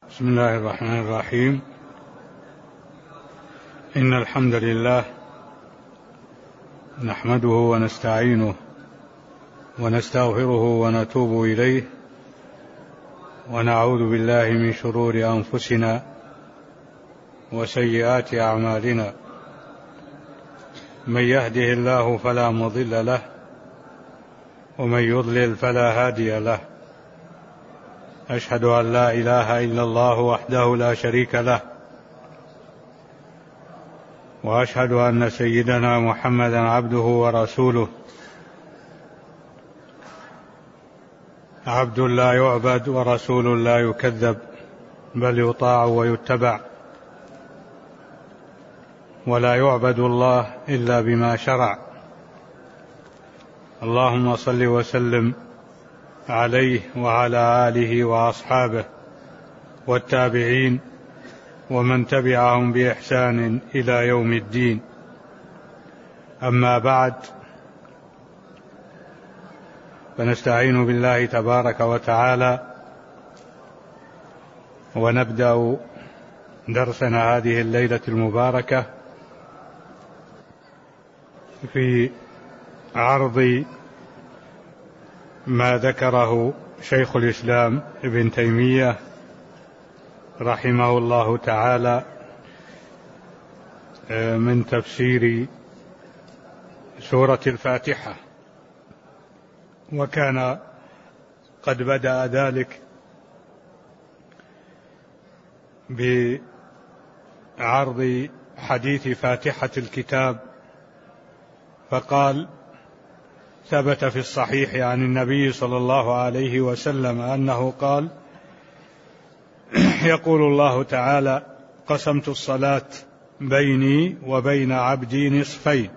بسم الله الرحمن الرحيم. إن الحمد لله نحمده ونستعينه ونستغفره ونتوب إليه، ونعوذ بالله من شرور أنفسنا وسيئات أعمالنا. من يهده الله فلا مضل له، ومن يضلل فلا هادي له. أشهد أن لا إله إلا الله وحده لا شريك له، وأشهد أن سيدنا محمدا عبده ورسوله، عبد لا يعبد ورسول لا يكذب، بل يطاع ويتبع، ولا يعبد الله إلا بما شرع. اللهم صل وسلم عليه وعلى آله وأصحابه والتابعين ومن تبعهم بإحسان إلى يوم الدين. أما بعد، فنستعين بالله تبارك وتعالى ونبدأ درسنا هذه الليلة المباركة في عرض ما ذكره شيخ الإسلام ابن تيمية رحمه الله تعالى من تفسير سورة الفاتحة، وكان قد بدأ ذلك بعرض حديث فاتحة الكتاب، فقال: ثبت في الصحيح عن النبي صلى الله عليه وسلم أنه قال: يقول الله تعالى: قسمت الصلاة بيني وبين عبدي نصفين،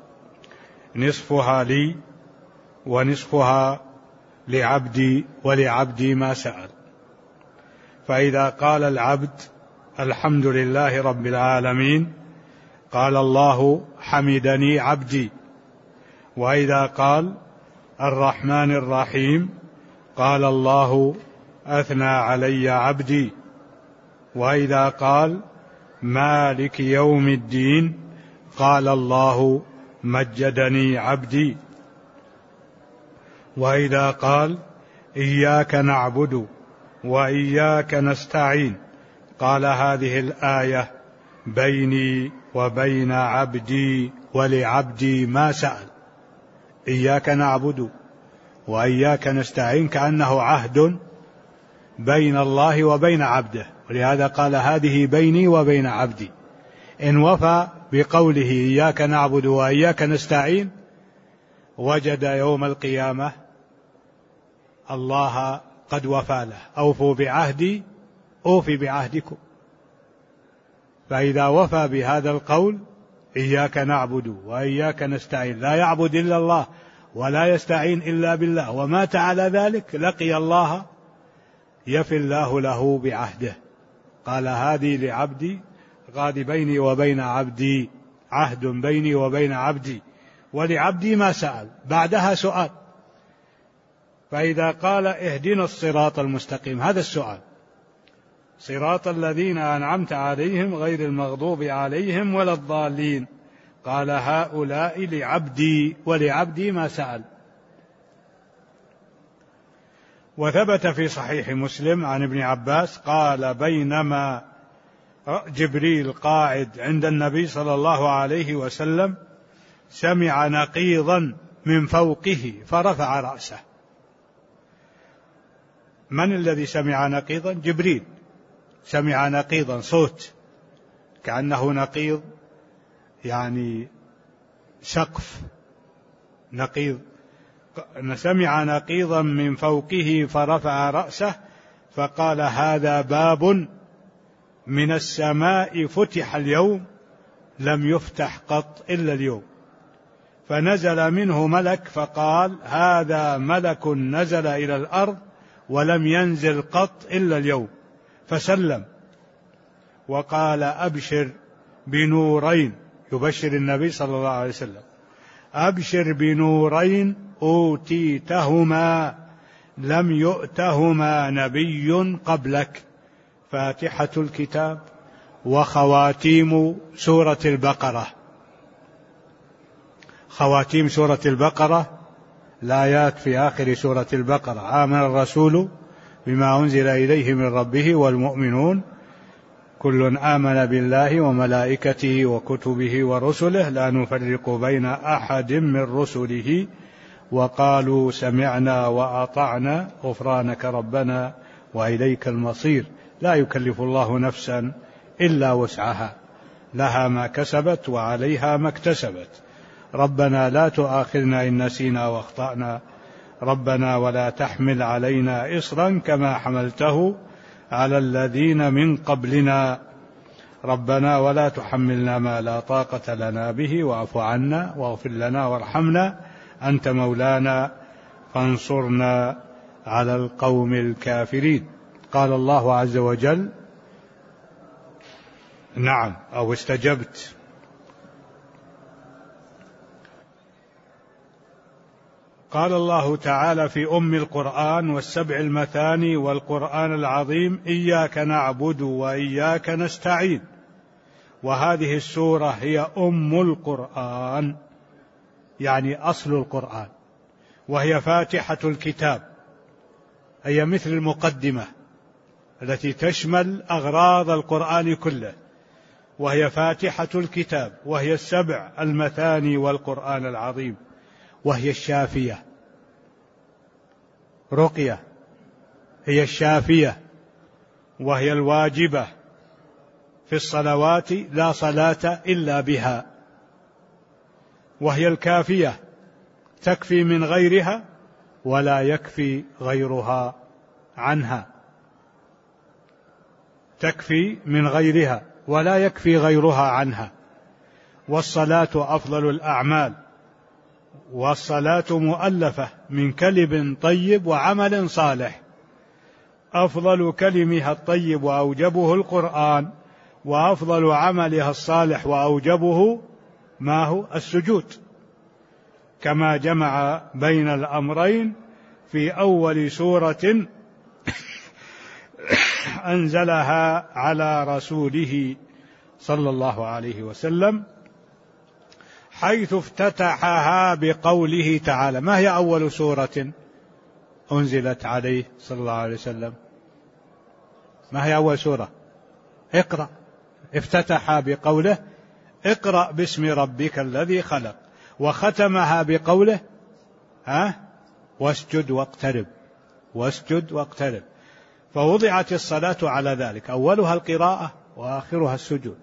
نصفها لي ونصفها لعبدي، ولعبدي ما سأل. فإذا قال العبد الحمد لله رب العالمين قال الله حمدني عبدي، وإذا قال الرحمن الرحيم قال الله أثنى علي عبدي، وإذا قال مالك يوم الدين قال الله مجدني عبدي، وإذا قال إياك نعبد وإياك نستعين قال هذه الآية بيني وبين عبدي ولعبدي ما سأل. إياك نعبد وإياك نستعين كأنه عهد بين الله وبين عبده، ولهذا قال هذه بيني وبين عبدي. إن وفى بقوله إياك نعبد وإياك نستعين وجد يوم القيامة الله قد وفى له: أوفوا بعهدي أوفي بعهدكم. فإذا وفى بهذا القول إياك نعبد وإياك نستعين، لا يعبد إلا الله ولا يستعين إلا بالله، ومات على ذلك لقي الله يفي الله له بعهده. قال هذه لعبدي، قال بيني وبين عبدي عهد بيني وبين عبدي ولعبدي ما سأل، بعدها سؤال. فإذا قال اهدنا الصراط المستقيم، هذا السؤال: صراط الذين أنعمت عليهم غير المغضوب عليهم ولا الضالين، قال هؤلاء لعبدي ولعبدي ما سأل. وثبت في صحيح مسلم عن ابن عباس قال: بينما جبريل قاعد عند النبي صلى الله عليه وسلم سمع نقيضا من فوقه فرفع رأسه. من الذي سمع نقيضا؟ جبريل سمع نقيضا، صوت كأنه نقيض، يعني سقف نقيض. سمع نقيضا من فوقه فرفع رأسه فقال: هذا باب من السماء فتح اليوم لم يفتح قط إلا اليوم. فنزل منه ملك فقال: هذا ملك نزل إلى الأرض ولم ينزل قط إلا اليوم. فسلم وقال: أبشر بنورين، يبشر النبي صلى الله عليه وسلم: أبشر بنورين أوتيتهما لم يؤتهما نبي قبلك. فاتحة الكتاب وخواتيم سورة البقرة. خواتيم سورة البقرة الآيات في آخر سورة البقرة: آمن الرسول بما أنزل إليه من ربه والمؤمنون كل آمن بالله وملائكته وكتبه ورسله لا نفرق بين أحد من رسله وقالوا سمعنا وأطعنا غفرانك ربنا وإليك المصير لا يكلف الله نفسا إلا وسعها لها ما كسبت وعليها ما اكتسبت ربنا لا تؤاخذنا إن نسينا واخطأنا ربنا ولا تحمل علينا إصرا كما حملته على الذين من قبلنا ربنا ولا تحملنا ما لا طاقة لنا به واعف عنا واغفر لنا وارحمنا أنت مولانا فانصرنا على القوم الكافرين. قال الله عز وجل: نعم، أو استجبت. قال الله تعالى في أم القرآن والسبع المثاني والقرآن العظيم: إياك نعبد وإياك نستعين. وهذه السورة هي أم القرآن، يعني أصل القرآن، وهي فاتحة الكتاب، هي مثل المقدمة التي تشمل أغراض القرآن كله، وهي فاتحة الكتاب، وهي السبع المثاني والقرآن العظيم، وهي الشافية. رقية هي الشافية، وهي الواجبة في الصلوات لا صلاة إلا بها، وهي الكافية تكفي من غيرها ولا يكفي غيرها عنها، تكفي من غيرها ولا يكفي غيرها عنها. والصلاة أفضل الأعمال، والصلاة مؤلفة من كلم طيب وعمل صالح. أفضل كلمها الطيب وأوجبه القرآن، وأفضل عملها الصالح وأوجبه ما هو السجود، كما جمع بين الأمرين في أول سورة أنزلها على رسوله صلى الله عليه وسلم، حيث افتتحها بقوله تعالى. ما هي أول سورة أنزلت عليه صلى الله عليه وسلم؟ ما هي أول سورة؟ اقرأ. افتتحها بقوله: اقرأ باسم ربك الذي خلق، وختمها بقوله: واسجد واقترب. واسجد واقترب. فوضعت الصلاة على ذلك، أولها القراءة وآخرها السجود.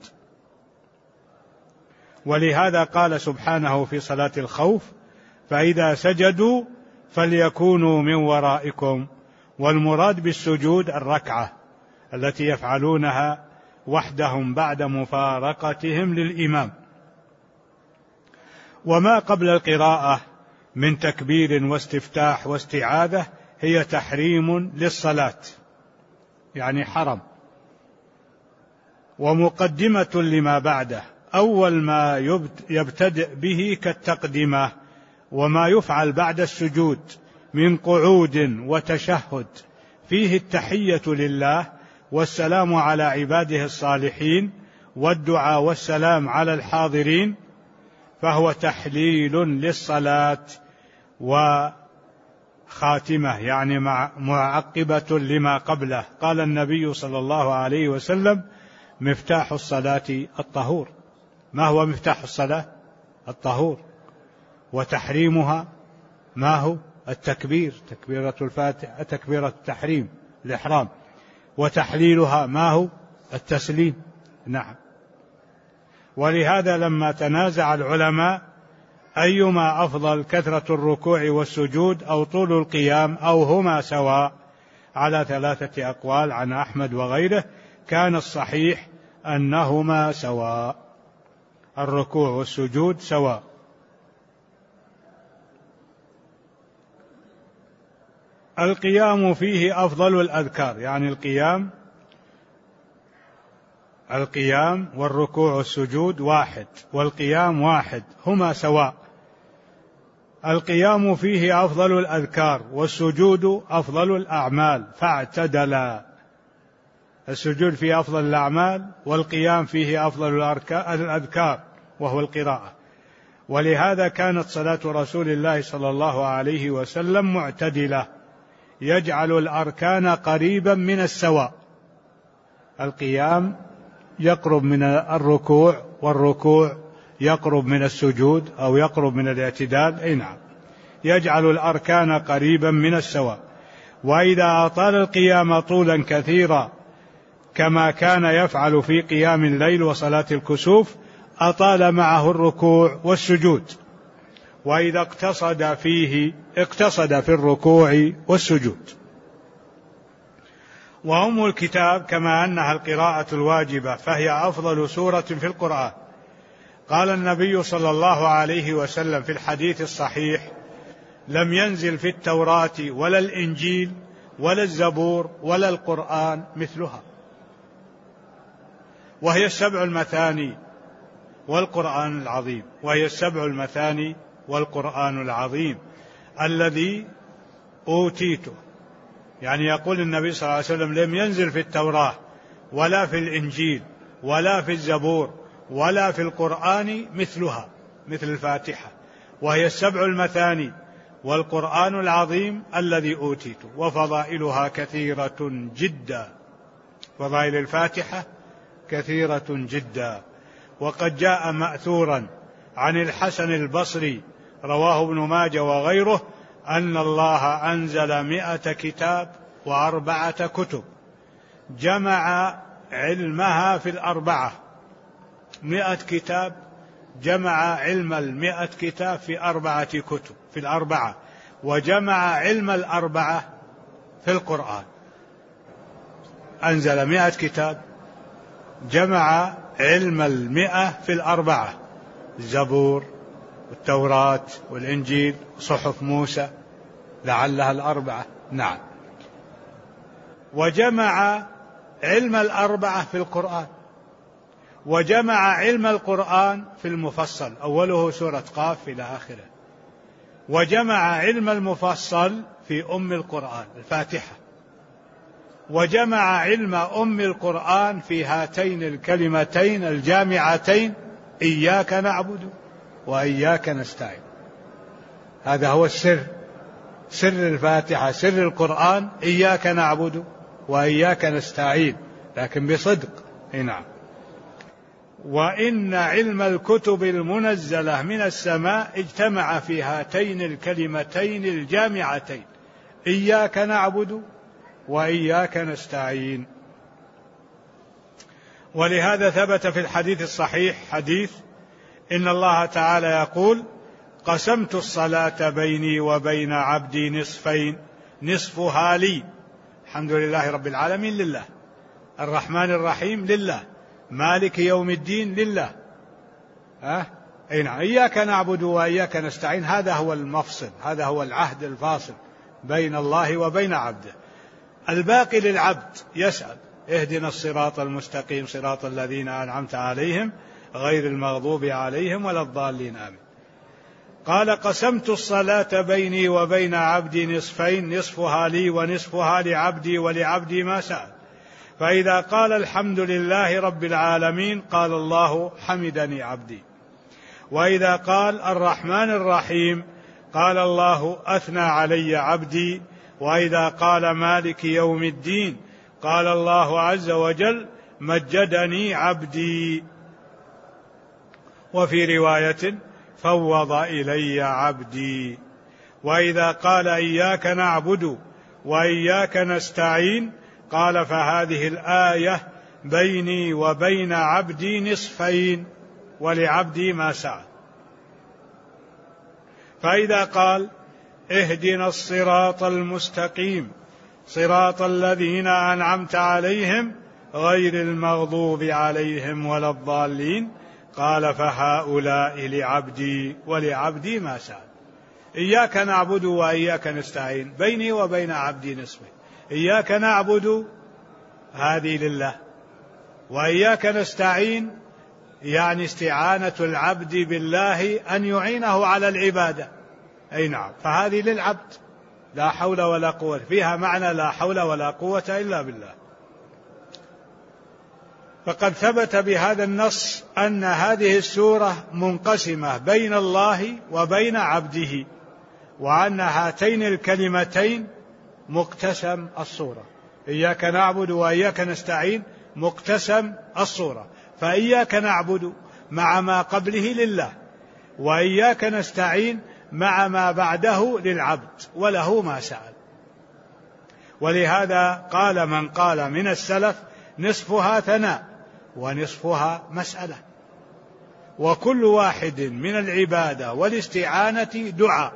ولهذا قال سبحانه في صلاة الخوف: فإذا سجدوا فليكونوا من ورائكم. والمراد بالسجود الركعة التي يفعلونها وحدهم بعد مفارقتهم للإمام. وما قبل القراءة من تكبير واستفتاح واستعاذة هي تحريم للصلاة، يعني حرم، ومقدمة لما بعده. أول ما يبتدئ به كالتقدمة، وما يفعل بعد السجود من قعود وتشهد فيه التحية لله والسلام على عباده الصالحين والدعاء والسلام على الحاضرين، فهو تحليل للصلاة وخاتمة، يعني معقبة لما قبله. قال النبي صلى الله عليه وسلم: مفتاح الصلاة الطهور. ما هو مفتاح الصلاة؟ الطهور. وتحريمها ما هو؟ التكبير، تكبيرة الفاتحة، تكبيرة التحريم الإحرام. وتحليلها ما هو؟ التسليم. نعم. ولهذا لما تنازع العلماء أيما أفضل، كثرة الركوع والسجود أو طول القيام أو هما سواء، على 3 أقوال عن أحمد وغيره، كان الصحيح أنهما سواء، الركوع والسجود سواء. القيام فيه أفضل الأذكار، يعني القيام والركوع والسجود واحد، والقيام واحد، هما سواء. القيام فيه أفضل الأذكار، والسجود أفضل الأعمال، فاعتدلا. السجود فيه أفضل الأعمال، والقيام فيه أفضل الأذكار وهو القراءة. ولهذا كانت صلاة رسول الله صلى الله عليه وسلم معتدلة، يجعل الأركان قريبا من السواء، القيام يقرب من الركوع، والركوع يقرب من السجود أو يقرب من الاعتدال، أي نعم، يجعل الأركان قريبا من السواء. وإذا أطال القيام طولا كثيرا كما كان يفعل في قيام الليل وصلاة الكسوف أطال معه الركوع والسجود، وإذا اقتصد في الركوع والسجود. وأم الكتاب كما أنها القراءة الواجبة فهي أفضل سورة في القرآن. قال النبي صلى الله عليه وسلم في الحديث الصحيح: لم ينزل في التوراة ولا الإنجيل ولا الزبور ولا القرآن مثلها، وهي السبع المثاني والقرآن العظيم، وهي السبع المثاني والقرآن العظيم الذي أوتيته. يعني يقول النبي صلى الله عليه وسلم: لم ينزل في التوراة ولا في الإنجيل ولا في الزبور ولا في القرآن مثلها، مثل الفاتحة، وهي السبع المثاني والقرآن العظيم الذي أوتيته. وفضائلها كثيرة جدا، فضائل الفاتحة كثيرة جدا. وقد جاء مأثورا عن الحسن البصري رواه ابن ماجه وغيره أن الله أنزل 100 كتاب و4 كتب، جمع علمها في الأربعة. 100 كتاب جمع علم 100 كتاب في 4 كتب في الأربعة، وجمع علم 4 في القرآن. أنزل 100 كتاب، جمع علم 100 في الأربعة: الزبور والتوراة والإنجيل وصحف موسى، لعلها 4. نعم. وجمع علم 4 في القرآن، وجمع علم القرآن في المفصل، أوله سورة قاف إلى آخره. وجمع علم المفصل في أم القرآن الفاتحة. وجمع علم أم القرآن في هاتين الكلمتين الجامعتين: إياك نعبد وإياك نستعين. هذا هو السر، سر الفاتحة، سر القرآن: إياك نعبد وإياك نستعين، لكن بصدق. نعم. وإن علم الكتب المنزلة من السماء اجتمع في هاتين الكلمتين الجامعتين: إياك نعبد وإياك نستعين. ولهذا ثبت في الحديث الصحيح حديث إن الله تعالى يقول: قسمت الصلاة بيني وبين عبدي نصفين، نصفها لي. الحمد لله رب العالمين لله، الرحمن الرحيم لله، مالك يوم الدين لله. إياك نعبد وإياك نستعين، هذا هو المفصل، هذا هو العهد الفاصل بين الله وبين عبده. الباقي للعبد، يسأل: اهدنا الصراط المستقيم صراط الذين أنعمت عليهم غير المغضوب عليهم ولا الضالين، آمين. قال: قسمت الصلاة بيني وبين عبدي نصفين، نصفها لي ونصفها لعبدي ولعبدي ما سأل. فإذا قال الحمد لله رب العالمين قال الله حمدني عبدي. وإذا قال الرحمن الرحيم قال الله أثنى علي عبدي. وإذا قال مالك يوم الدين قال الله عز وجل مجدني عبدي. وفي رواية فوض إلي عبدي. وإذا قال إياك نعبد وإياك نستعين قال: فهذه الآية بيني وبين عبدي نصفين ولعبدي ما سعى. فإذا قال اهدنا الصراط المستقيم صراط الذين أنعمت عليهم غير المغضوب عليهم ولا الضالين قال: فهؤلاء لعبدي ولعبدي ما سأل. إياك نعبد وإياك نستعين بيني وبين عبدي نصفين. إياك نعبد هذه لله، وإياك نستعين يعني استعانة العبد بالله أن يعينه على العبادة. أي نعم، فهذه للعبد، لا حول ولا قوة، فيها معنى لا حول ولا قوة إلا بالله. فقد ثبت بهذا النص أن هذه السورة منقسمة بين الله وبين عبده، وأن هاتين الكلمتين مقتسم الصورة. إياك نعبد وإياك نستعين مقتسم الصورة، فإياك نعبد مع ما قبله لله، وإياك نستعين مع ما بعده للعبد وله ما سأل. ولهذا قال من قال من السلف: نصفها ثناء ونصفها مسألة. وكل واحد من العبادة والاستعانة دعاء.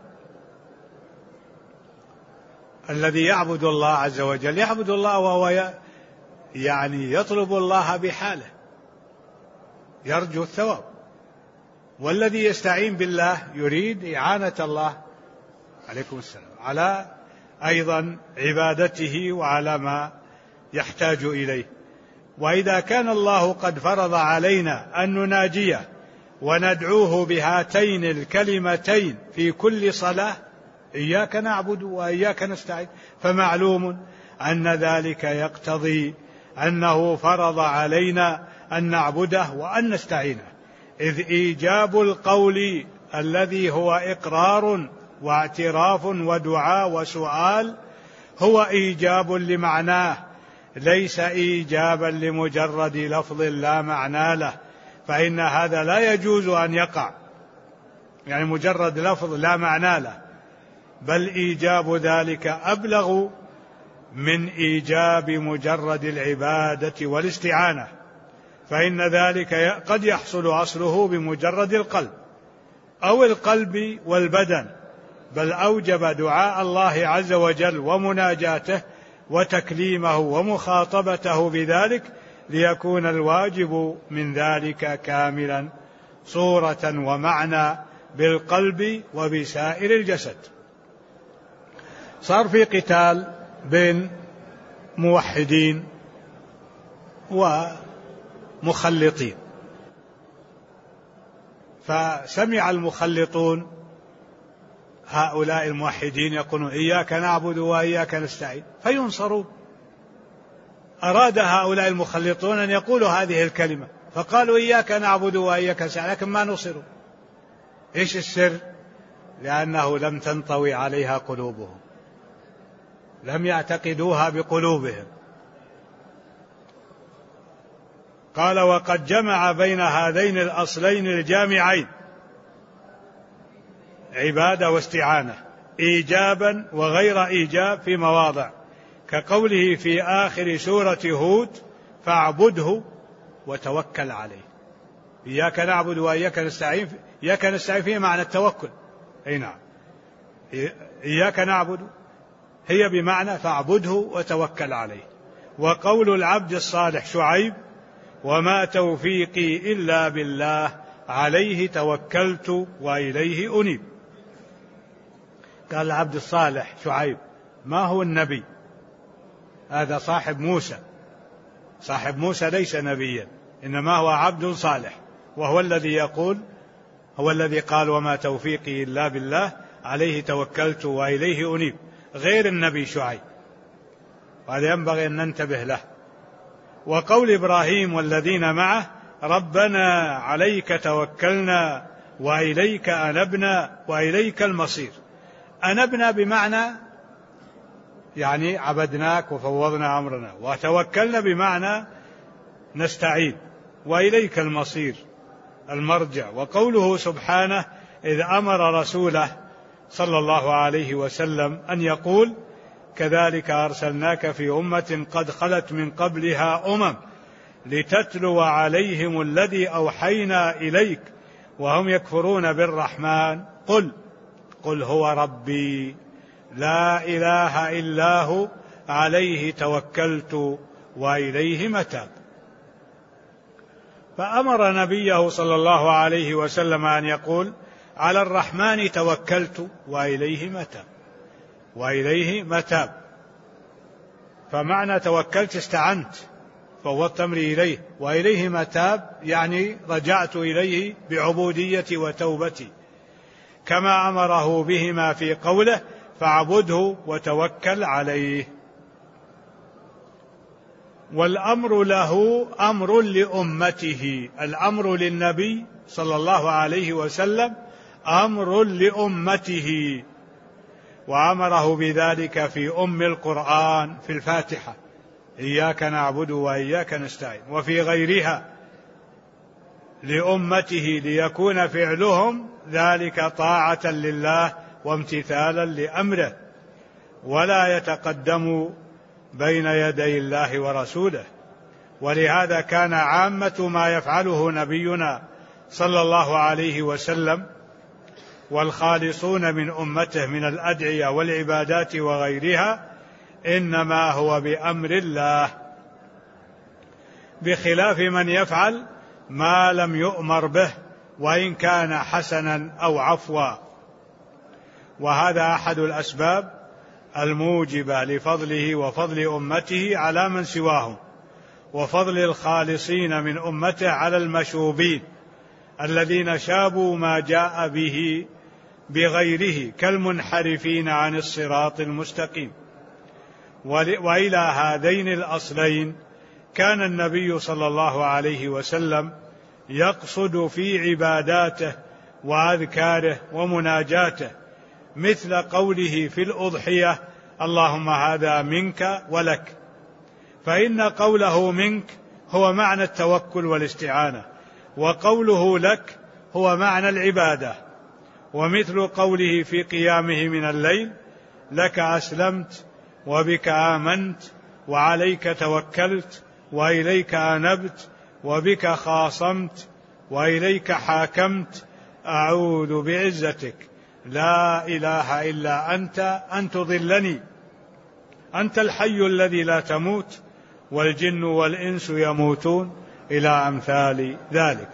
الذي يعبد الله عز وجل يعبد الله وهو يعني يطلب الله بحاله، يرجو الثواب. والذي يستعين بالله يريد إعانة الله عليكم السلام على أيضا عبادته وعلى ما يحتاج إليه. وإذا كان الله قد فرض علينا أن نناجيه وندعوه بهاتين الكلمتين في كل صلاة: إياك نعبد وإياك نستعين، فمعلوم أن ذلك يقتضي أنه فرض علينا أن نعبده وأن نستعينه، إذ إيجاب القول الذي هو إقرار واعتراف ودعاء وسؤال هو إيجاب لمعناه، ليس إيجابا لمجرد لفظ لا معنى له، فإن هذا لا يجوز أن يقع، يعني مجرد لفظ لا معنى له، بل إيجاب ذلك أبلغ من إيجاب مجرد العبادة والاستعانة، فإن ذلك قد يحصل أصله بمجرد القلب أو القلب والبدن، بل أوجب دعاء الله عز وجل ومناجاته وتكليمه ومخاطبته بذلك ليكون الواجب من ذلك كاملا صورة ومعنى بالقلب وبسائر الجسد. صار في قتال بين موحدين ومخلطين، فسمع المخلطون هؤلاء الموحدين يقولون: إياك نعبد وإياك نستعين، فينصرون. أراد هؤلاء المخلطون أن يقولوا هذه الكلمة، فقالوا: إياك نعبد وإياك نستعين، لكن ما نصروا. إيش السر؟ لأنه لم تنطوي عليها قلوبهم، لم يعتقدوها بقلوبهم. قال: وقد جمع بين هذين الأصلين الجامعين عبادة واستعانة إيجابا وغير إيجاب في مواضع، كقوله في آخر سورة هود: فاعبده وتوكل عليه. إياك نعبد وإياك نستعين، إياك نستعين فيه معنى التوكل، أي نعم، إياك نعبد هي بمعنى فاعبده وتوكل عليه. وقول العبد الصالح شعيب: وما توفيقي إلا بالله عليه توكلت وإليه أنيب. قال العبد الصالح شعيب، ما هو النبي، هذا صاحب موسى. صاحب موسى ليس نبيا، إنما هو عبد صالح، وهو الذي يقول، هو الذي قال: وما توفيقي إلا بالله عليه توكلت وإليه أنيب، غير النبي شعيب، وهذا ينبغي أن ننتبه له. وقول إبراهيم والذين معه: ربنا عليك توكلنا وإليك أنبنا وإليك المصير. أنبنا بمعنى يعني عبدناك وفوضنا أمرنا، وتوكلنا بمعنى نستعين، وإليك المصير المرجع. وقوله سبحانه إذ أمر رسوله صلى الله عليه وسلم أن يقول: كذلك أرسلناك في أمة قد خلت من قبلها لتتلو عليهم الذي أوحينا إليك وهم يكفرون بالرحمن قل هو ربي لا إله إلا هو عليه توكلت وإليه متاب. فأمر نبيه صلى الله عليه وسلم أن يقول: على الرحمن توكلت وإليه متاب. فمعنى توكلت استعنت، فوضت أمري إليه، وإليه متاب يعني رجعت إليه بعبوديتي وتوبتي، كما أمره بهما في قوله: فاعبده وتوكل عليه. والأمر له أمر لأمته، الأمر للنبي صلى الله عليه وسلم أمر لأمته، وأمره بذلك في أم القرآن في الفاتحة: إياك نعبد وإياك نستعين، وفي غيرها لأمته ليكون فعلهم ذلك طاعة لله وامتثالا لأمره، ولا يتقدم بين يدي الله ورسوله. ولهذا كان عامة ما يفعله نبينا صلى الله عليه وسلم والخالصون من أمته من الأدعية والعبادات وغيرها إنما هو بأمر الله، بخلاف من يفعل ما لم يؤمر به وإن كان حسنا أو عفوا. وهذا أحد الأسباب الموجبة لفضله وفضل أمته على من سواهم، وفضل الخالصين من أمته على المشوبين الذين شابوا ما جاء به بغيره كالمنحرفين عن الصراط المستقيم. وإلى هذين الأصلين كان النبي صلى الله عليه وسلم يقصد في عباداته وأذكاره ومناجاته، مثل قوله في الأضحية: اللهم هذا منك ولك، فإن قوله منك هو معنى التوكل والاستعانة، وقوله لك هو معنى العبادة. ومثل قوله في قيامه من الليل: لك أسلمت وبك آمنت وعليك توكلت وإليك أنبت وبك خاصمت وإليك حاكمت أعوذ بعزتك لا إله إلا أنت أن تضلني، أنت الحي الذي لا تموت والجن والإنس يموتون، إلى أمثال ذلك.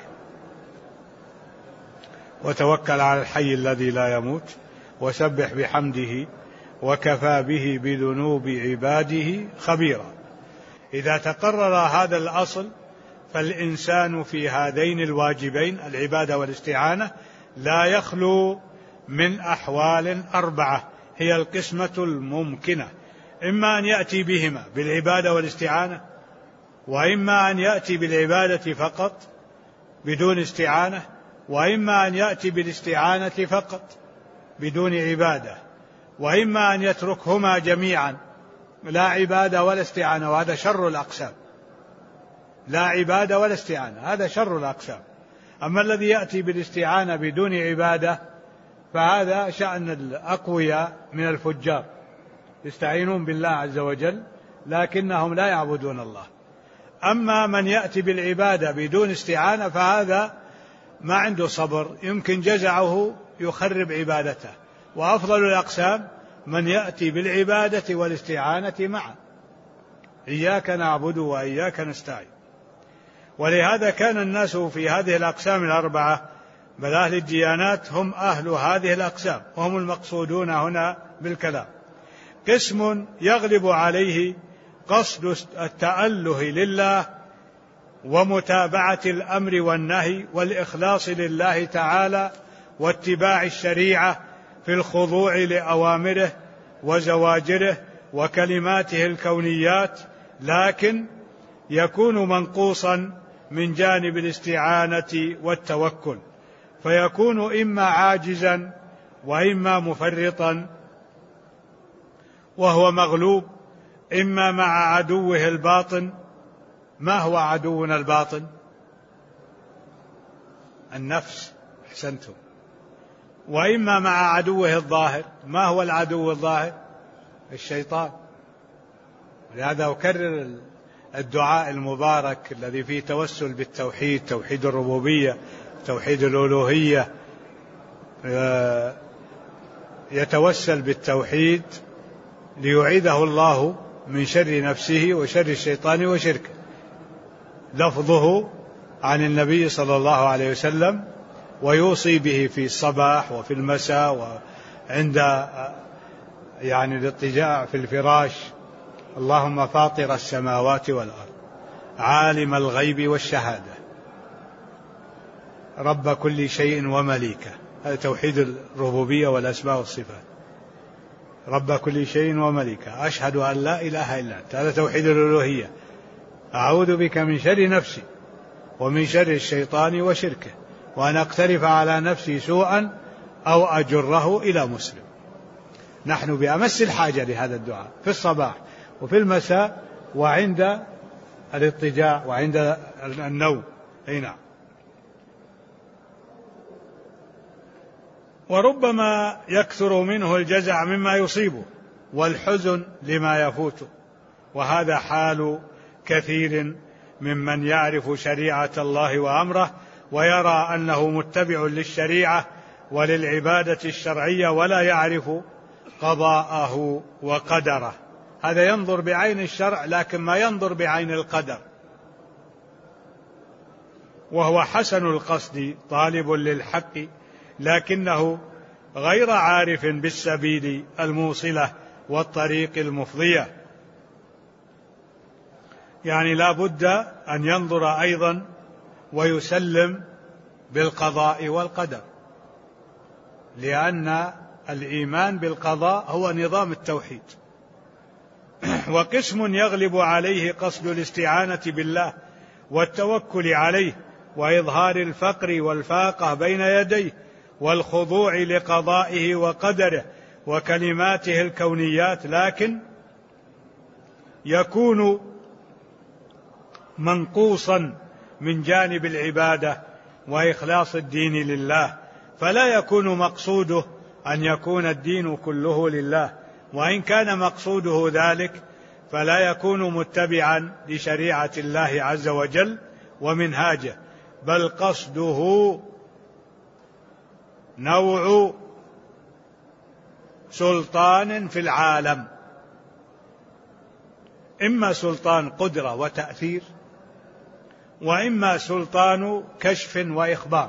وتوكل على الحي الذي لا يموت وسبح بحمده وكفى به بذنوب عباده خبيرا. إذا تقرر هذا الأصل فالإنسان في هذين الواجبين العبادة والاستعانة لا يخلو من أحوال 4 هي القسمة الممكنة: إما أن يأتي بهما بالعبادة والاستعانة، وإما أن يأتي بالعبادة فقط بدون استعانة، وإما أن يأتي بالاستعانة فقط بدون عبادة، وإما أن يتركهما جميعا لا عبادة ولا استعانة، وهذا شر الأقسام. لا عبادة ولا استعانة، هذا شر الأقسام. أما الذي يأتي بالاستعانة بدون عبادة فهذا شأن الأقوياء من الفجار، يستعينون بالله عز وجل لكنهم لا يعبدون الله. أما من يأتي بالعبادة بدون استعانة فهذا ما عنده صبر، يمكن جزعه يخرب عبادته. وأفضل الأقسام من يأتي بالعبادة والاستعانة معا: إياك نعبد وإياك نستعين. ولهذا كان الناس في هذه الأقسام 4 بل أهل الديانات هم أهل هذه الأقسام، وهم المقصودون هنا بالكلام: قسم يغلب عليه قصد التأله لله ومتابعة الأمر والنهي والإخلاص لله تعالى واتباع الشريعة في الخضوع لأوامره وزواجره وكلماته الكونيات، لكن يكون منقوصا من جانب الاستعانة والتوكل، فيكون إما عاجزا وإما مفرطا، وهو مغلوب إما مع عدوه الباطن. ما هو عدونا الباطن؟ النفس، أحسنتم. وإما مع عدوه الظاهر. ما هو العدو الظاهر؟ الشيطان. لهذا أكرر الدعاء المبارك الذي فيه توسل بالتوحيد: توحيد الربوبية، توحيد الألوهية. يتوسل بالتوحيد ليعيذه الله من شر نفسه وشر الشيطان وشركه. لفظه عن النبي صلى الله عليه وسلم، ويوصي به في الصباح وفي المساء وعند الاضطجاع في الفراش: اللهم فاطر السماوات والأرض عالم الغيب والشهادة رب كل شيء ومليكه. هذا توحيد الربوبية والأسماء والصفات. رب كل شيء ومليكه، أشهد أن لا إله إلا أنت. هذا توحيد الألوهية. أعوذ بك من شر نفسي ومن شر الشيطان وشركه، وأن أقترف على نفسي سوءا أو أجره إلى مسلم. نحن بأمس الحاجة لهذا الدعاء في الصباح وفي المساء وعند الاضطجاع وعند النوم. نعم. وربما يكثر منه الجزع مما يصيبه والحزن لما يفوته، وهذا حال كثير ممن يعرف شريعة الله وأمره ويرى أنه متبع للشريعة وللعبادة الشرعية ولا يعرف قضاءه وقدره. هذا ينظر بعين الشرع لكن ما ينظر بعين القدر، وهو حسن القصد طالب للحق لكنه غير عارف بالسبيل الموصلة والطريق المفضية. يعني لا بد أن ينظر أيضا ويسلم بالقضاء والقدر، لأن الإيمان بالقضاء هو نظام التوحيد. وقسم يغلب عليه قصد الاستعانة بالله والتوكل عليه وإظهار الفقر والفاقة بين يديه والخضوع لقضائه وقدره وكلماته الكونيات، لكن يكون منقوصا من جانب العبادة وإخلاص الدين لله، فلا يكون مقصوده أن يكون الدين كله لله، وإن كان مقصوده ذلك فلا يكون متبعا لشريعة الله عز وجل ومنهاجه، بل قصده نوع سلطان في العالم، إما سلطان قدرة وتأثير، وإما سلطان كشف وإخبار،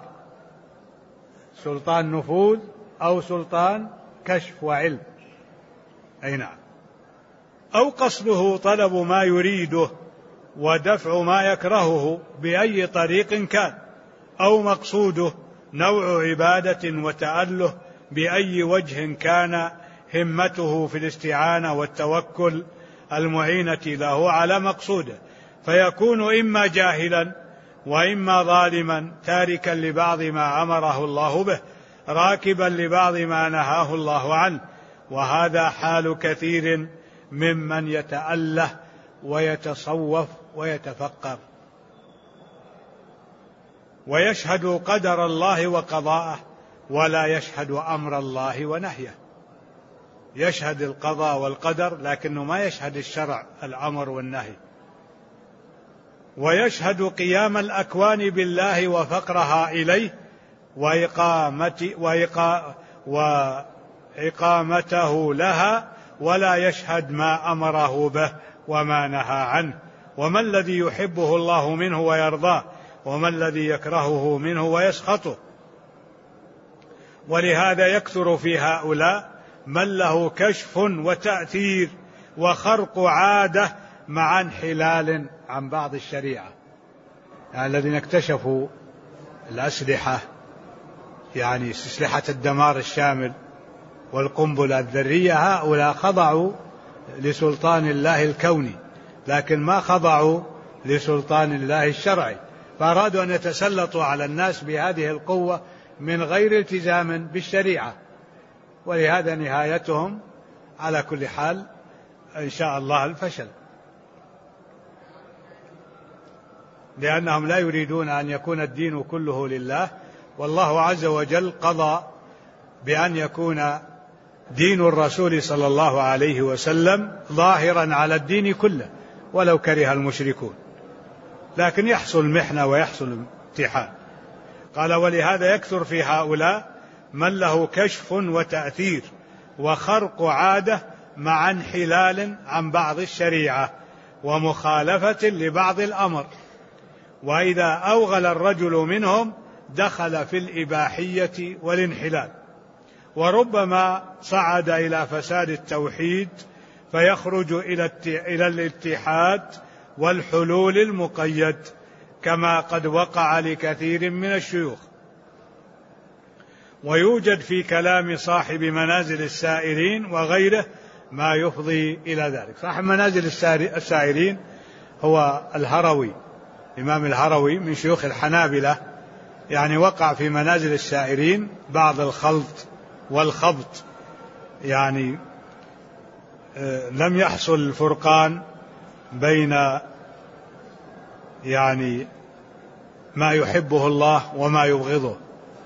سلطان نفوذ أو سلطان كشف وعلم. أي نعم. أو قصده طلب ما يريده ودفع ما يكرهه بأي طريق كان، أو مقصوده نوع عبادة وتأله بأي وجه كان همته في الاستعانة والتوكل المعينة له على مقصوده، فيكون إما جاهلا وإما ظالما تاركا لبعض ما أمره الله به راكبا لبعض ما نهاه الله عنه. وهذا حال كثير ممن يتأله ويتصوف ويتفقر ويشهد قدر الله وقضاءه ولا يشهد أمر الله ونهيه. يشهد القضاء والقدر لكنه ما يشهد الشرع الأمر والنهي، ويشهد قيام الأكوان بالله وفقرها إليه وإقامته لها، ولا يشهد ما أمره به وما نهى عنه. وما الذي يحبه الله منه ويرضاه، وما الذي يكرهه منه ويسخطه. ولهذا يكثر في هؤلاء من له كشف وتأثير وخرق عادة مع انحلال عن بعض الشريعة. يعني الذين اكتشفوا الأسلحة، يعني أسلحة الدمار الشامل والقنبلة الذرية، هؤلاء خضعوا لسلطان الله الكوني لكن ما خضعوا لسلطان الله الشرعي، فأرادوا أن يتسلطوا على الناس بهذه القوة من غير التزام بالشريعة، ولهذا نهايتهم على كل حال إن شاء الله الفشل، لأنهم لا يريدون أن يكون الدين كله لله. والله عز وجل قضى بأن يكون دين الرسول صلى الله عليه وسلم ظاهرا على الدين كله ولو كره المشركون، لكن يحصل محنة ويحصل امتحان. قال: ولهذا يكثر في هؤلاء من له كشف وتأثير وخرق عادة مع انحلال عن بعض الشريعة ومخالفة لبعض الأمر، وإذا أوغل الرجل منهم دخل في الإباحية والانحلال، وربما صعد إلى فساد التوحيد فيخرج إلى الاتحاد والحلول المقيد، كما قد وقع لكثير من الشيوخ. ويوجد في كلام صاحب منازل السائرين وغيره ما يفضي إلى ذلك. صاحب منازل السائرين هو الهروي، الإمام الهروي من شيوخ الحنابلة، يعني وقع في منازل السائرين بعض الخلط والخبط، يعني لم يحصل الفرقان بين يعني ما يحبه الله وما يبغضه،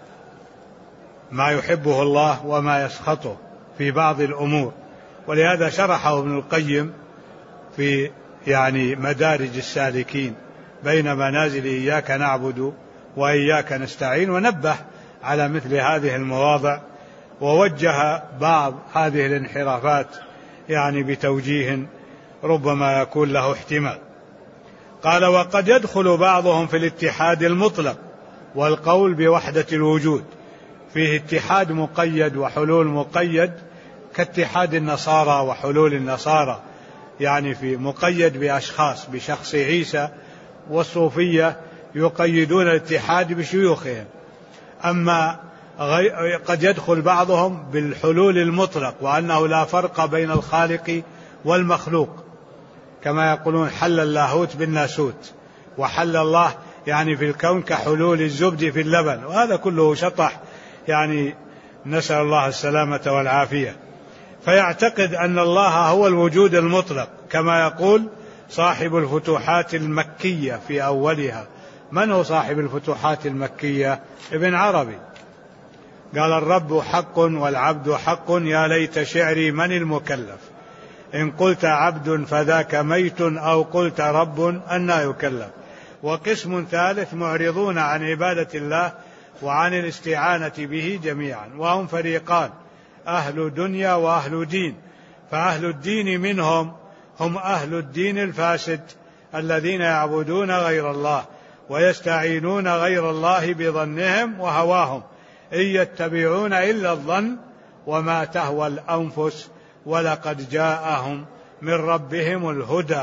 ما يحبه الله وما يسخطه في بعض الأمور. ولهذا شرحه ابن القيم في يعني مدارج السالكين بين منازل إياك نعبد وإياك نستعين، ونبه على مثل هذه المواضع، ووجه بعض هذه الانحرافات يعني بتوجيه ربما يكون له احتمال. قال: وقد يدخل بعضهم في الاتحاد المطلق والقول بوحدة الوجود، فيه اتحاد مقيد وحلول مقيد، كاتحاد النصارى وحلول النصارى، يعني في مقيد بأشخاص، بشخص عيسى، والصوفية يقيدون الاتحاد بشيوخهم. أما قد يدخل بعضهم بالحلول المطلق، وأنه لا فرق بين الخالق والمخلوق، كما يقولون حل اللاهوت بالناسوت، وحل الله يعني في الكون كحلول الزبد في اللبن، وهذا كله شطح، يعني نسأل الله السلامة والعافية. فيعتقد أن الله هو الوجود المطلق، كما يقول صاحب الفتوحات المكية في أولها. من هو صاحب الفتوحات المكية؟ ابن عربي، قال: الرب حق والعبد حق، يا ليت شعري من المكلف، إن قلت عبد فذاك ميت، أو قلت رب أنى يكلف. وقسم ثالث معرضون عن عبادة الله وعن الاستعانة به جميعا، وهم فريقان: أهل دنيا وأهل دين. فأهل الدين منهم هم أهل الدين الفاسد الذين يعبدون غير الله ويستعينون غير الله بظنهم وهواهم، إن يتبعون إلا الظن وما تهوى الأنفس، ولقد جاءهم من ربهم الهدى.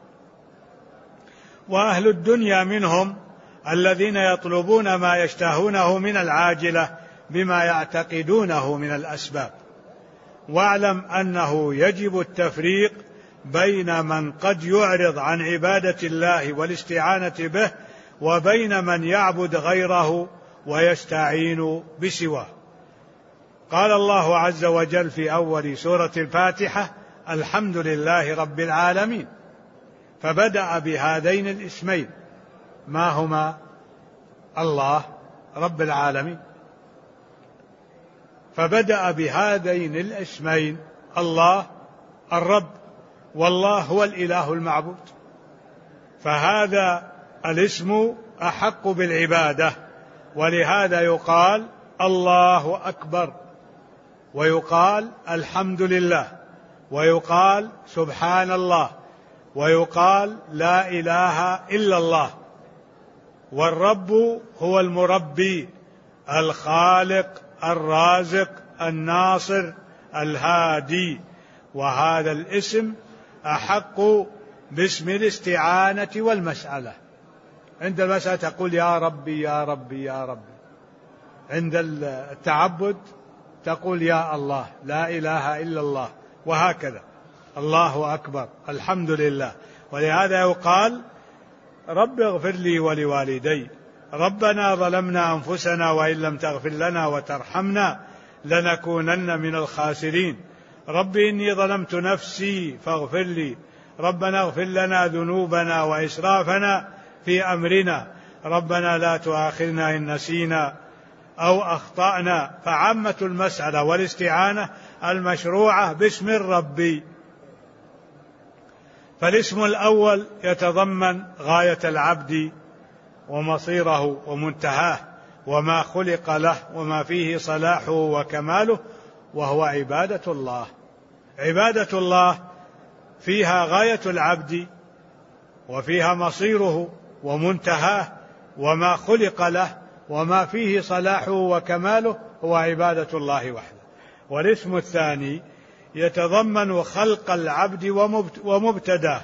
وأهل الدنيا منهم الذين يطلبون ما يشتهونه من العاجلة بما يعتقدونه من الأسباب. واعلم أنه يجب التفريق بين من قد يعرض عن عبادة الله والاستعانة به، وبين من يعبد غيره ويستعين بسواه. قال الله عز وجل في أول سورة الفاتحة: الحمد لله رب العالمين، فبدأ بهذين الاسمين، ما هما؟ الله رب العالمين، فبدأ بهذين الاسمين، الله الرب، والله هو الإله المعبود، فهذا الاسم أحق بالعبادة. ولهذا يقال الله أكبر، ويقال الحمد لله، ويقال سبحان الله، ويقال لا إله إلا الله. والرب هو المربي، الخالق، الرازق، الناصر، الهادي، وهذا الاسم أحق باسم الاستعانة والمسألة. عند المسألة تقول يا ربي يا ربي يا ربي، عند التعبد تقول يا الله، لا إله إلا الله، وهكذا. الله أكبر، الحمد لله. ولهذا يقال رب اغفر لي ولوالدي، ربنا ظلمنا أنفسنا وإن لم تغفر لنا وترحمنا لنكونن من الخاسرين، رب إني ظلمت نفسي فاغفر لي، ربنا اغفر لنا ذنوبنا وإسرافنا في أمرنا، ربنا لا تؤاخذنا إن نسينا أو أخطأنا. فعامة المسألة والاستعانة المشروعة باسم الرب. فالاسم الأول يتضمن غاية العبد ومصيره ومنتهاه وما خلق له وما فيه صلاحه وكماله، وهو عبادة الله. عبادة الله فيها غاية العبد وفيها مصيره ومنتهاه وما خلق له وما فيه صلاحه وكماله، هو عبادة الله وحده. والاسم الثاني يتضمن خلق العبد ومبتداه،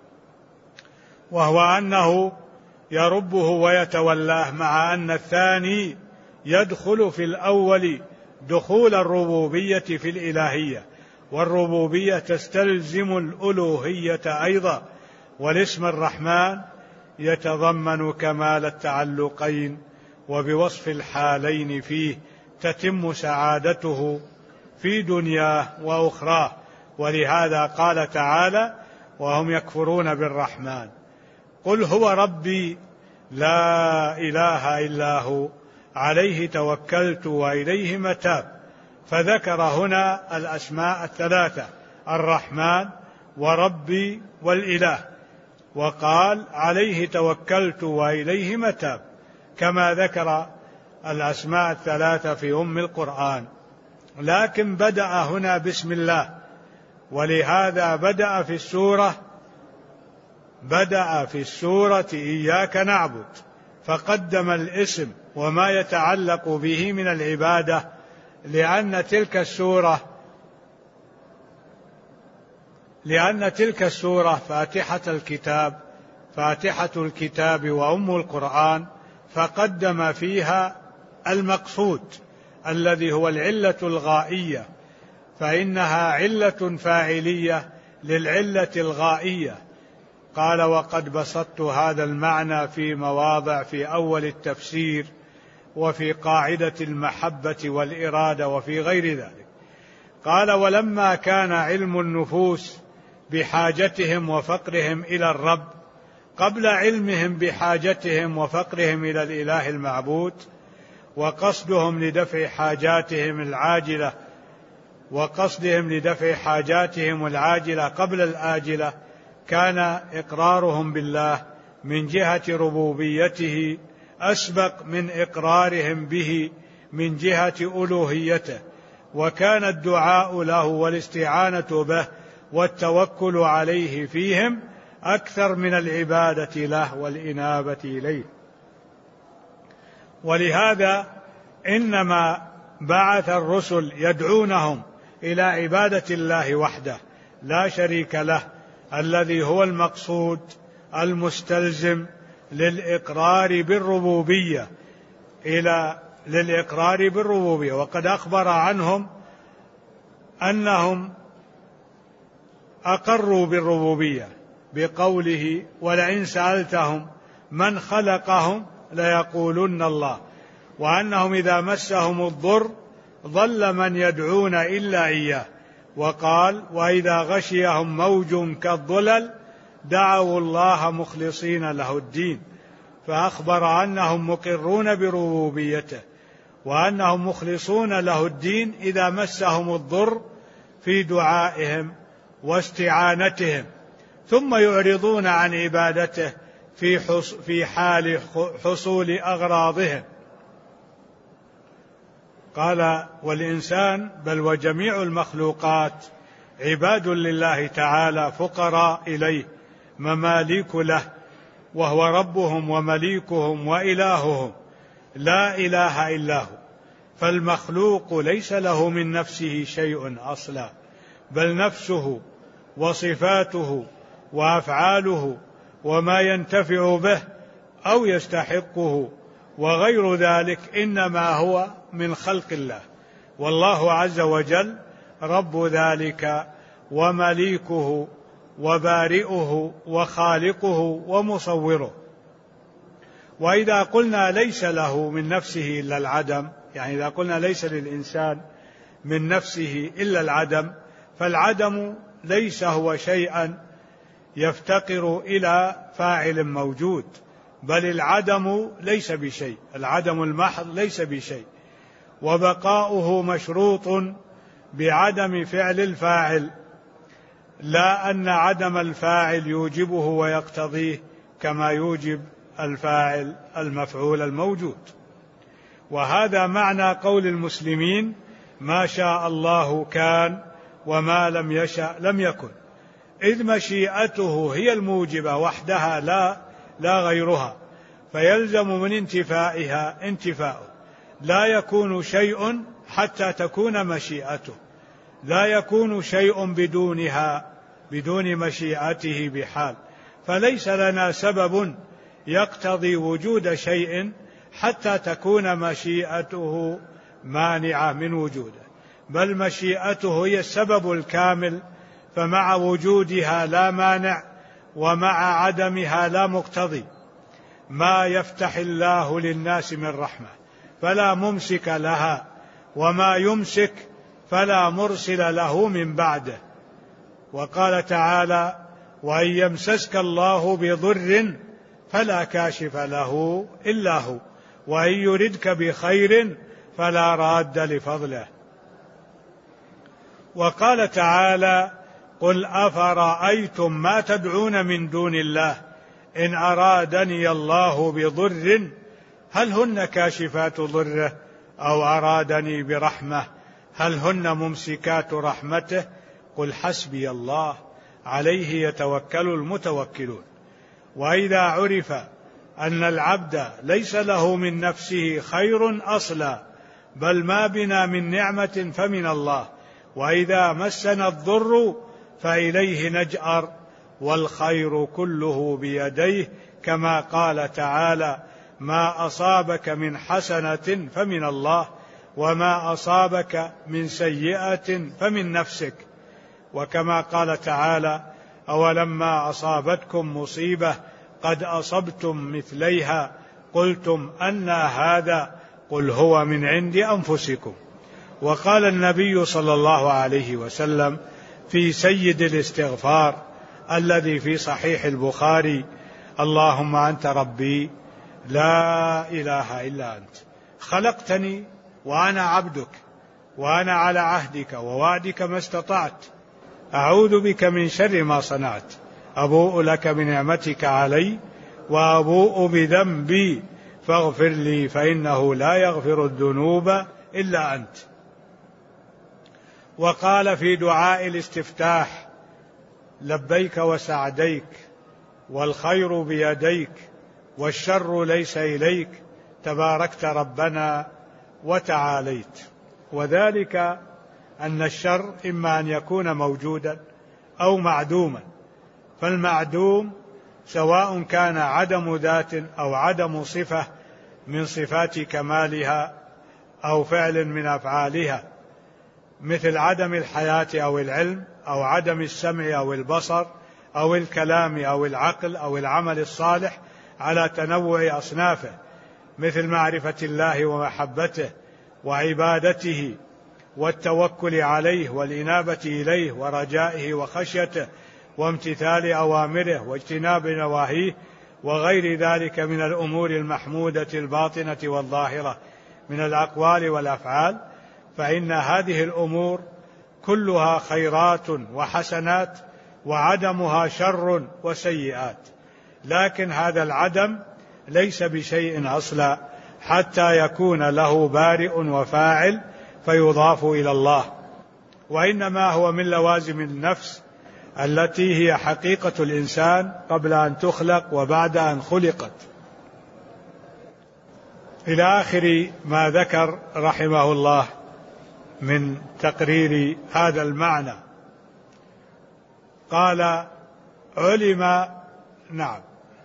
وهو أنه يربه ويتولاه، مع أن الثاني يدخل في الأول دخول الربوبية في الإلهية، والربوبية تستلزم الألوهية أيضا، والاسم الرحمن يتضمن كمال التعلقين، وبوصف الحالين فيه تتم سعادته في دنياه وأخراه. ولهذا قال تعالى: وهم يكفرون بالرحمن قل هو ربي لا إله إلا هو عليه توكلت وإليه متاب. فذكر هنا الأسماء الثلاثة: الرحمن وربي والإله، وقال عليه توكلت وإليه متاب، كما ذكر الأسماء الثلاثة في القرآن. لكن بدأ هنا بسم الله، ولهذا بدأ في السورة إياك نعبد، فقدم الاسم وما يتعلق به من العبادة، لأن تلك السورة فاتحة الكتاب وأم القرآن، فقدم فيها المقصود الذي هو العلة الغائية، فإنها علة فاعلية للعلة الغائية. قال: وقد بسطت هذا المعنى في مواضع في أول التفسير وفي قاعدة المحبة والإرادة وفي غير ذلك. قال: ولما كان علم النفوس بحاجتهم وفقرهم إلى الرب قبل علمهم بحاجتهم وفقرهم إلى الإله المعبود، وقصدهم لدفع حاجاتهم العاجلة قبل الآجلة، كان إقرارهم بالله من جهة ربوبيته أسبق من إقرارهم به من جهة ألوهيته، وكان الدعاء له والاستعانة به والتوكل عليه فيهم أكثر من العبادة له والإنابة إليه. ولهذا إنما بعث الرسل يدعونهم إلى عبادة الله وحده لا شريك له، الذي هو المقصود المستلزم للإقرار بالربوبية. وقد أخبر عنهم أنهم أقروا بالربوبية بقوله: ولئن سألتهم من خلقهم ليقولن الله، وأنهم إذا مسهم الضر ضل من يدعون إلا إياه. وقال: وإذا غشيهم موج كالظلل دعوا الله مخلصين له الدين. فأخبر أنهم مقرون بربوبيته، وأنهم مخلصون له الدين إذا مسهم الضر في دعائهم واستعانتهم، ثم يعرضون عن عبادته في حال حصول أغراضهم. قال: والإنسان بل وجميع المخلوقات عباد لله تعالى فقراء إليه مماليك له، وهو ربهم ومليكهم وإلههم لا إله إلا هو. فالمخلوق ليس له من نفسه شيء أصلا، بل نفسه وصفاته وأفعاله وما ينتفع به أو يستحقه وغير ذلك إنما هو من خلق الله، والله عز وجل رب ذلك ومليكه وبارئه وخالقه ومصوره. وإذا قلنا ليس له من نفسه إلا العدم، يعني إذا قلنا ليس للإنسان من نفسه إلا العدم، فالعدم ليس هو شيئا يفتقر إلى فاعل موجود، بل العدم ليس بشيء، العدم المحض ليس بشيء، وبقاؤه مشروط بعدم فعل الفاعل، لا أن عدم الفاعل يوجبه ويقتضيه كما يوجب الفاعل المفعول الموجود. وهذا معنى قول المسلمين: ما شاء الله كان وما لم يشأ لم يكن، إذ مشيئته هي الموجبة وحدها لا غيرها، فيلزم من انتفائها انتفاؤه. لا يكون شيء حتى تكون مشيئته، لا يكون شيء بدون مشيئته بحال. فليس لنا سبب يقتضي وجود شيء حتى تكون مشيئته مانعة من وجوده، بل مشيئته هي السبب الكامل، فمع وجودها لا مانع ومع عدمها لا مقتضي ما يفتح الله للناس من رحمة فلا ممسك لها، وما يمسك فلا مرسل له من بعده. وقال تعالى: وإن يمسسك الله بضر فلا كاشف له إلا هو، وإن يردك بخير فلا راد لفضله. وقال تعالى: قل أفرأيتم ما تدعون من دون الله إن أرادني الله بضر هل هن كاشفات ضره أو أرادني برحمة هل هن ممسكات رحمته قل حسبي الله عليه يتوكل المتوكلون. وإذا عرف أن العبد ليس له من نفسه خير أصلا بل ما بنا من نعمة فمن الله، وإذا مسنا الضر فإليه نجأر والخير كله بيديه، كما قال تعالى: ما أصابك من حسنة فمن الله وما أصابك من سيئة فمن نفسك. وكما قال تعالى: أولما أصابتكم مصيبة قد أصبتم مثليها قلتم أنى هذا قل هو من عند أنفسكم. وقال النبي صلى الله عليه وسلم في سيد الاستغفار الذي في صحيح البخاري: اللهم أنت ربي لا إله إلا أنت خلقتني وأنا عبدك وأنا على عهدك ووعدك ما استطعت، أعوذ بك من شر ما صنعت، أبوء لك بنعمتك علي وأبوء بذنبي فاغفر لي فإنه لا يغفر الذنوب إلا أنت. وقال في دعاء الاستفتاح: لبيك وسعديك والخير بيديك والشر ليس إليك تباركت ربنا وتعاليت. وذلك أن الشر إما أن يكون موجودا أو معدوما، فالمعدوم سواء كان عدم ذات أو عدم صفة من صفات كمالها أو فعل من أفعالها، مثل عدم الحياة أو العلم أو عدم السمع أو البصر أو الكلام أو العقل أو العمل الصالح على تنوع أصنافه، مثل معرفة الله ومحبته وعبادته والتوكل عليه والإنابة إليه ورجائه وخشيته وامتثال أوامره واجتناب نواهيه وغير ذلك من الأمور المحمودة الباطنة والظاهرة من الأقوال والأفعال، فإن هذه الأمور كلها خيرات وحسنات وعدمها شر وسيئات، لكن هذا العدم ليس بشيء أصلا حتى يكون له بارئ وفاعل فيضاف إلى الله، وإنما هو من لوازم النفس التي هي حقيقة الإنسان قبل أن تخلق وبعد أن خلقت، إلى آخر ما ذكر رحمه الله من تقرير هذا المعنى. قال: علم، نعم،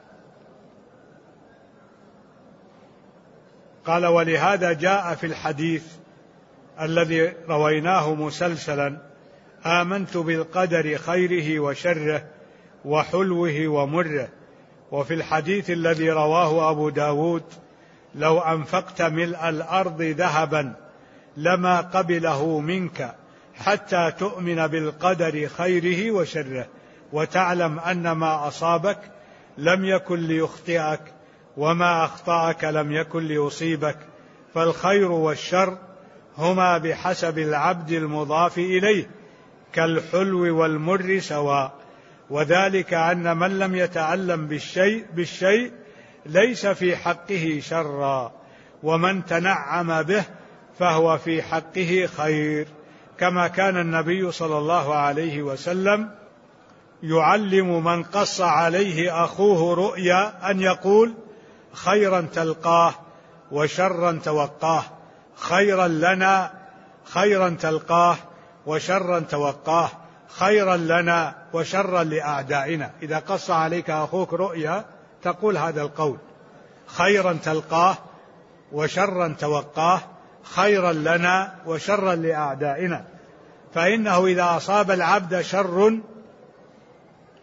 قال: ولهذا جاء في الحديث الذي رويناه مسلسلا: آمنت بالقدر خيره وشره وحلوه ومره. وفي الحديث الذي رواه أبو داود: لو أنفقت ملء الأرض ذهبا لما قبله منك حتى تؤمن بالقدر خيره وشره وتعلم أن ما أصابك لم يكن ليخطئك وما أخطأك لم يكن ليصيبك، فالخير والشر هما بحسب العبد المضاف إليه كالحلو والمر سواء، وذلك أن من لم يتعلم بالشيء ليس في حقه شرا، ومن تنعم به فهو في حقه خير، كما كان النبي صلى الله عليه وسلم يعلم من قص عليه أخوه رؤيا أن يقول: خيرا تلقاه وشرا توقاه، خيرا لنا خيرا تلقاه وشرا توقاه، خيرا لنا وشرا لأعدائنا. إذا قص عليك أخوك رؤيا تقول هذا القول: خيرا تلقاه وشرا توقاه، خيرا لنا وشرا لأعدائنا. فإنه إذا أصاب العبد شر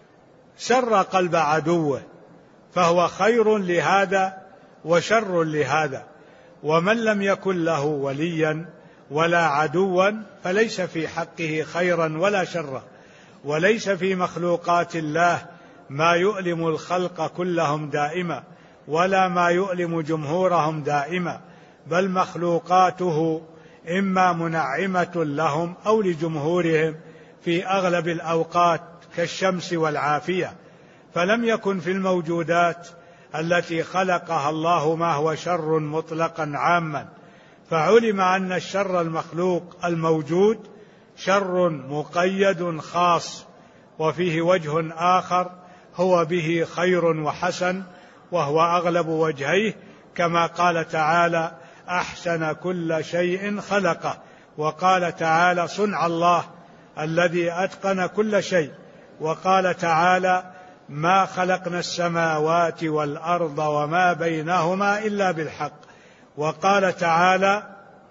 سر قلب عدوه، فهو خير لهذا وشر لهذا. ومن لم يكن له وليا ولا عدوا فليس في حقه خيرا ولا شرا. وليس في مخلوقات الله ما يؤلم الخلق كلهم دائما، ولا ما يؤلم جمهورهم دائما، بل مخلوقاته إما منعمة لهم أو لجمهورهم في أغلب الأوقات كالشمس والعافية. فلم يكن في الموجودات التي خلقها الله ما هو شر مطلقا عاما، فعلم أن الشر المخلوق الموجود شر مقيد خاص، وفيه وجه آخر هو به خير وحسن، وهو أغلب وجهيه، كما قال تعالى: أحسن كل شيء خلقه. وقال تعالى: صنع الله الذي أتقن كل شيء. وقال تعالى: ما خلقنا السماوات والأرض وما بينهما إلا بالحق. وقال تعالى: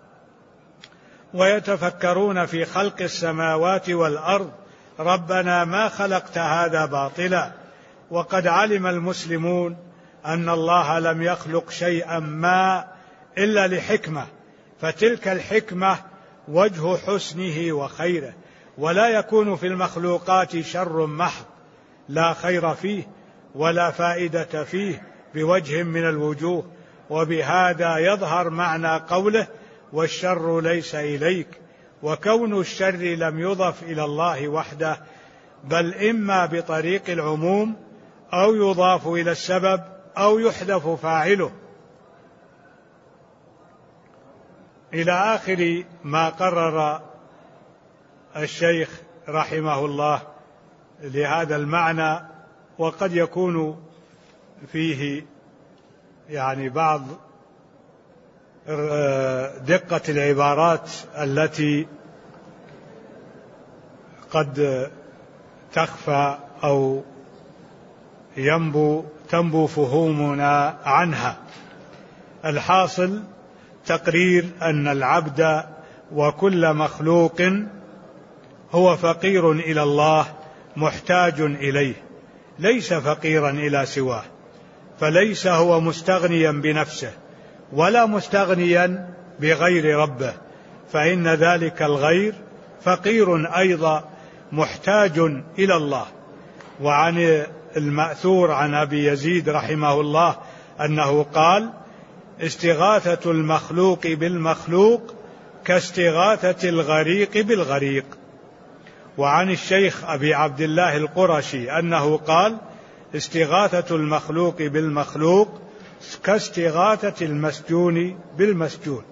ويتفكرون في خلق السماوات والأرض ربنا ما خلقت هذا باطلا. وقد علم المسلمون أن الله لم يخلق شيئا ما إلا لحكمة، فتلك الحكمة وجه حسنه وخيره، ولا يكون في المخلوقات شر محض لا خير فيه ولا فائدة فيه بوجه من الوجوه. وبهذا يظهر معنى قوله: والشر ليس إليك. وكون الشر لم يضف إلى الله وحده، بل إما بطريق العموم أو يضاف إلى السبب أو يحذف فاعله، إلى آخر ما قرر الشيخ رحمه الله لهذا المعنى. وقد يكون فيه يعني بعض دقة العبارات التي قد تخفى أو تنبو فهومنا عنها. الحاصل تقرير أن العبد وكل مخلوق هو فقير إلى الله محتاج إليه، ليس فقيرا إلى سواه، فليس هو مستغنيا بنفسه ولا مستغنيا بغير ربه، فإن ذلك الغير فقير أيضا محتاج إلى الله. وعن المأثور عن أبي يزيد رحمه الله أنه قال: استغاثة المخلوق بالمخلوق كاستغاثة الغريق بالغريق. وعن الشيخ أبي عبد الله القرشي أنه قال: استغاثة المخلوق بالمخلوق كاستغاثة المسجون بالمسجون.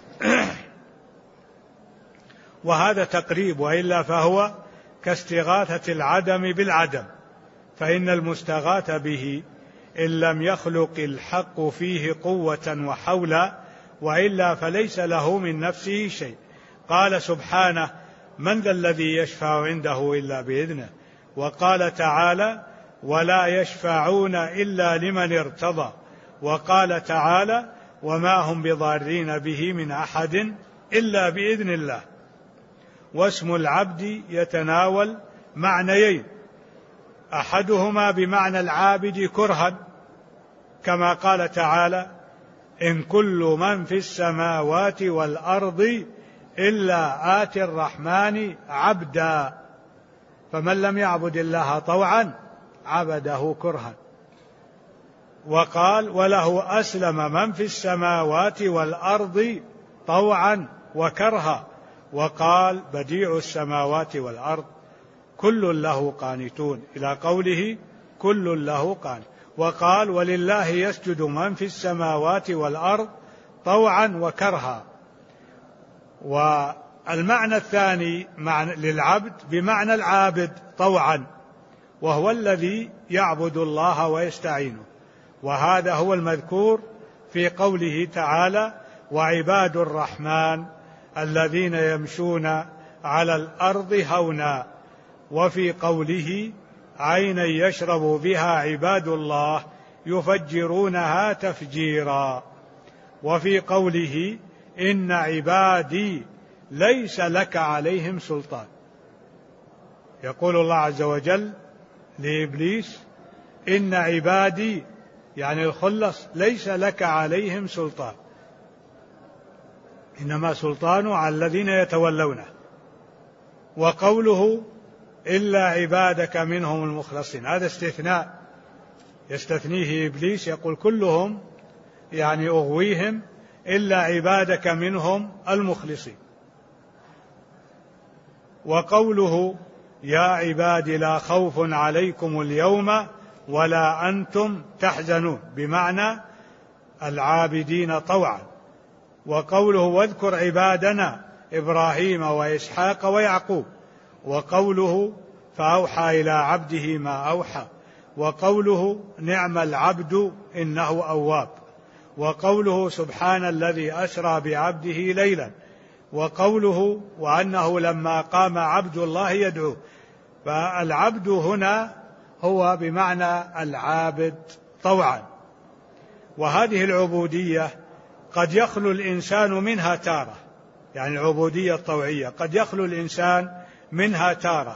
وهذا تقريب، وإلا فهو كاستغاثة العدم بالعدم، فإن المستغاث به إن لم يخلق الحق فيه قوة وحولا، وإلا فليس له من نفسه شيء. قال سبحانه: من ذا الذي يشفع عنده إلا بإذنه. وقال تعالى: ولا يشفعون إلا لمن ارتضى. وقال تعالى: وما هم بضارين به من أحد إلا بإذن الله. واسم العبد يتناول معنيين: أحدهما بمعنى العابد كرها، كما قال تعالى: إن كل من في السماوات والأرض إلا آتي الرحمن عبدا. فمن لم يعبد الله طوعا عبده كرها. وقال: وله أسلم من في السماوات والأرض طوعا وكرها. وقال: بديع السماوات والأرض كل له قانتون، إلى قوله كل له قانت. وقال: ولله يسجد من في السماوات والأرض طوعا وكرها. والمعنى الثاني للعبد بمعنى العابد طوعا، وهو الذي يعبد الله ويستعينه. وهذا هو المذكور في قوله تعالى: وعباد الرحمن الذين يمشون على الأرض هونا. وفي قوله: عينا يشرب بها عباد الله يفجرونها تفجيرا. وفي قوله: إن عبادي ليس لك عليهم سلطان. يقول الله عز وجل لإبليس إن عبادي يعني الخلص ليس لك عليهم سلطان، إنما سلطانه على الذين يتولونه. وقوله إلا عبادك منهم المخلصين هذا استثناء يستثنيه إبليس، يقول كلهم يعني أغويهم إلا عبادك منهم المخلصين. وقوله يا عباد لا خوف عليكم اليوم ولا أنتم تحزنون بمعنى العابدين طوعا. وقوله واذكر عبادنا إبراهيم وإسحاق ويعقوب. وقوله فأوحى إلى عبده ما أوحى. وقوله نعم العبد إنه أواب. وقوله سبحان الذي أسرى بعبده ليلا. وقوله وأنه لما قام عبد الله يدعوه. فالعبد هنا هو بمعنى العابد طوعا. وهذه العبودية قد يخلو الإنسان منها تارة، يعني العبودية الطوعية قد يخلو الإنسان منها تارة.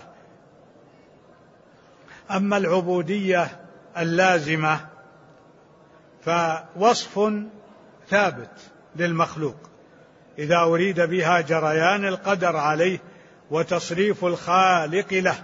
أما العبودية اللازمة فوصف ثابت للمخلوق إذا أريد بها جريان القدر عليه وتصريف الخالق له.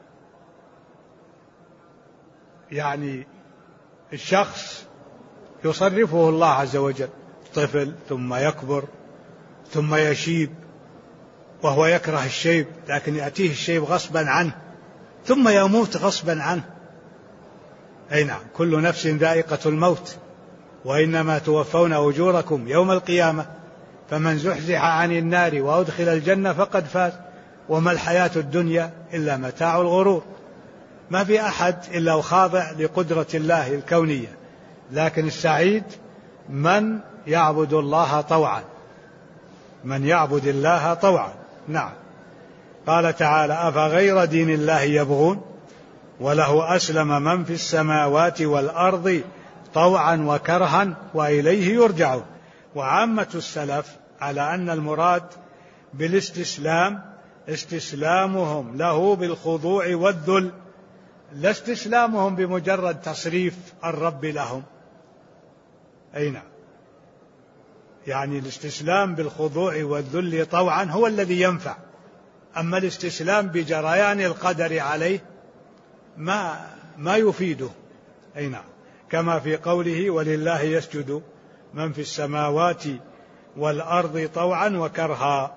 يعني الشخص يصرفه الله عز وجل، طفل ثم يكبر ثم يشيب وهو يكره الشيب لكن يأتيه الشيب غصبا عنه ثم يموت غصبا عنه. أي نعم كل نفس ذائقة الموت وإنما توفون أجوركم يوم القيامة فمن زحزح عن النار وأدخل الجنة فقد فاز وما الحياة الدنيا إلا متاع الغرور. ما في أحد إلا وخاضع لقدرة الله الكونية، لكن السعيد من يعبد الله طوعا، من يعبد الله طوعا. نعم. قال تعالى أفغير دين الله يبغون وله أسلم من في السماوات والأرض طوعا وكرها وإليه يرجعون. وعامة السلف على أن المراد بالاستسلام استسلامهم له بالخضوع والذل، لا استسلامهم بمجرد تصريف الرب لهم. أي نعم، يعني الاستسلام بالخضوع والذل طوعا هو الذي ينفع، أما الاستسلام بجريان القدر عليه ما يفيده. أي نعم، كما في قوله ولله يسجد من في السماوات والأرض طوعا وكرها،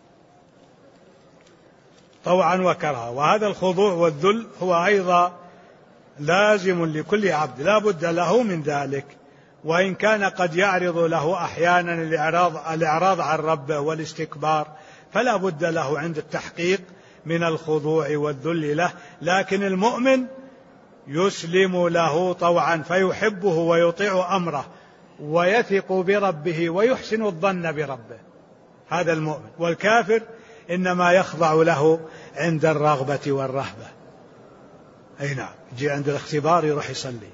طوعا وكرها. وهذا الخضوع والذل هو أيضا لازم لكل عبد، لا بد له من ذلك، وإن كان قد يعرض له أحيانا الإعراض عن ربه والاستكبار فلا بد له عند التحقيق من الخضوع والذل له. لكن المؤمن يسلم له طوعا فيحبه ويطيع أمره ويثق بربه ويحسن الظن بربه، هذا المؤمن. والكافر إنما يخضع له عند الرغبة والرهبة. أي نعم، يجي عند الاختبار يروح يصلي،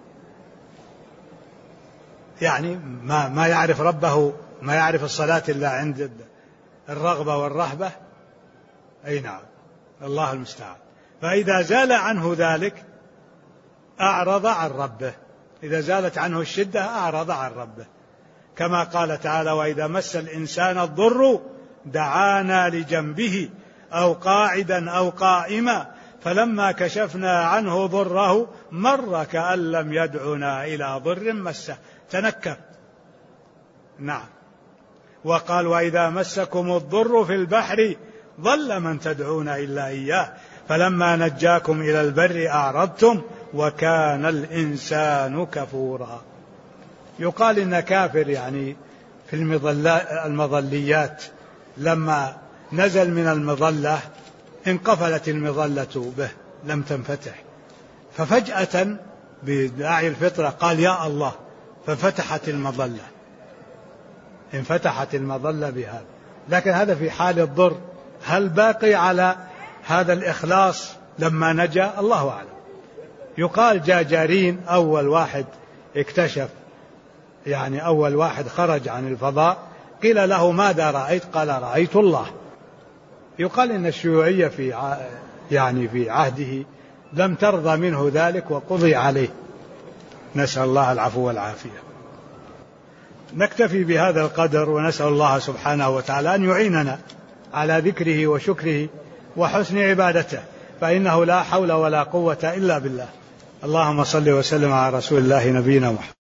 يعني ما يعرف ربه، ما يعرف الصلاة إلا عند الرغبة والرهبة. أي نعم، الله المستعان. فإذا زال عنه ذلك أعرض عن ربه، إذا زالت عنه الشدة أعرض عن ربه، كما قال تعالى وإذا مس الإنسان الضر دعانا لجنبه أو قاعدا أو قائما فلما كشفنا عنه ضره مر كأن لم يدعنا إلى ضر مسه، تنكر. نعم. وقال وإذا مسكم الضر في البحر ضل من تدعون إلا إياه فلما نجاكم إلى البر أعرضتم وكان الإنسان كفورا. يقال إن كافر يعني في المظليات لما نزل من المظلة انقفلت المظلة به لم تنفتح، ففجأة بداعي الفطرة قال يا الله ففتحت المظلة، انفتحت المظلة بهذا. لكن هذا في حال الضر، هل باقي على هذا الإخلاص لما نجا؟ الله أعلم. يقال جاجارين أول واحد اكتشف، يعني أول واحد خرج عن الفضاء، قيل له ماذا رأيت؟ قال رأيت الله. يقال إن الشيوعية في عهده لم ترضى منه ذلك وقضي عليه. نسأل الله العفو والعافية. نكتفي بهذا القدر، ونسأل الله سبحانه وتعالى أن يعيننا على ذكره وشكره وحسن عبادته، فإنه لا حول ولا قوة إلا بالله. اللهم صل وسلم على رسول الله نبينا محمد.